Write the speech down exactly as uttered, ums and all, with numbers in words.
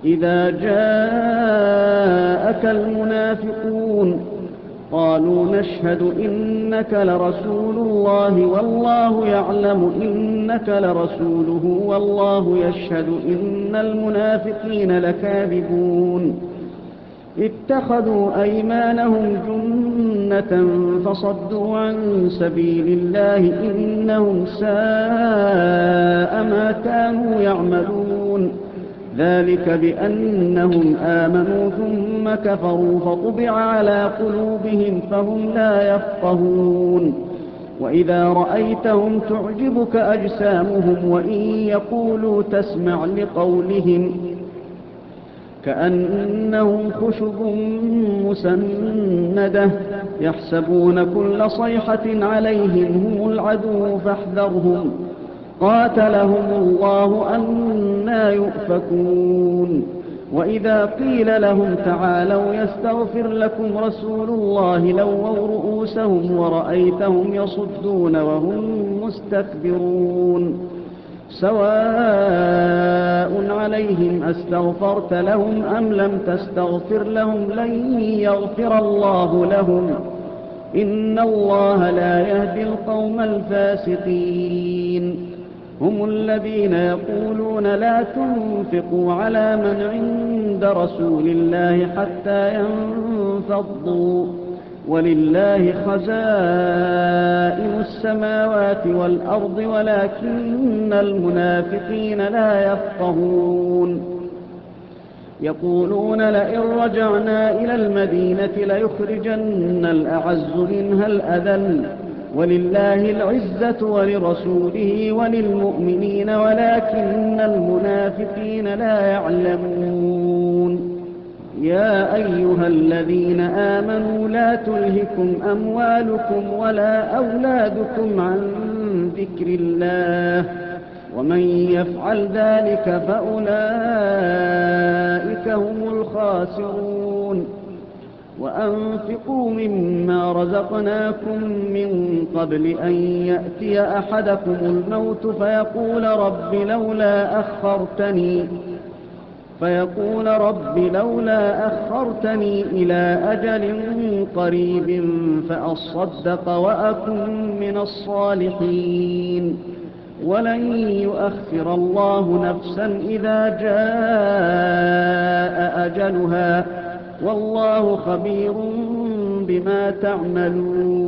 إذا جاءك المنافقون قالوا نشهد إنك لرسول الله والله يعلم إنك لرسوله والله يشهد إن المنافقين لكاذبون اتخذوا أيمانهم جنة فصدوا عن سبيل الله إنهم ساء ما كانوا يعملون ذلك بأنهم آمنوا ثم كفروا فطبع على قلوبهم فهم لا يفقهون وإذا رأيتهم تعجبك أجسامهم وإن يقولوا تسمع لقولهم كأنهم خشب مسندة يحسبون كل صيحة عليهم هم العدو فاحذرهم قاتلهم الله أنى يؤفكون وإذا قيل لهم تعالوا يستغفر لكم رسول الله لووا رؤوسهم ورأيتهم يصدون وهم مستكبرون سواء عليهم أستغفرت لهم أم لم تستغفر لهم لن يغفر الله لهم إن الله لا يهدي القوم الفاسقين هم الذين يقولون لا تنفقوا على من عند رسول الله حتى ينفضوا ولله خزائن السماوات والأرض ولكن المنافقين لا يفقهون يقولون لئن رجعنا إلى المدينة ليخرجن الأعز منها الأذل ولله العزة ولرسوله وللمؤمنين ولكن المنافقين لا يعلمون يا أيها الذين آمنوا لا تلهكم أموالكم ولا أولادكم عن ذكر الله ومن يفعل ذلك فأولئك هم الخاسرون وأنفقوا مما رزقناكم من قبل أن يأتي أحدكم الموت فيقول رب لولا أخرتني فيقول رب لولا أخرتني إلى أجل قريب فأصدق وأكن من الصالحين ولن يؤخر الله نفسا إذا جاء أجلها والله خبير بما تعملون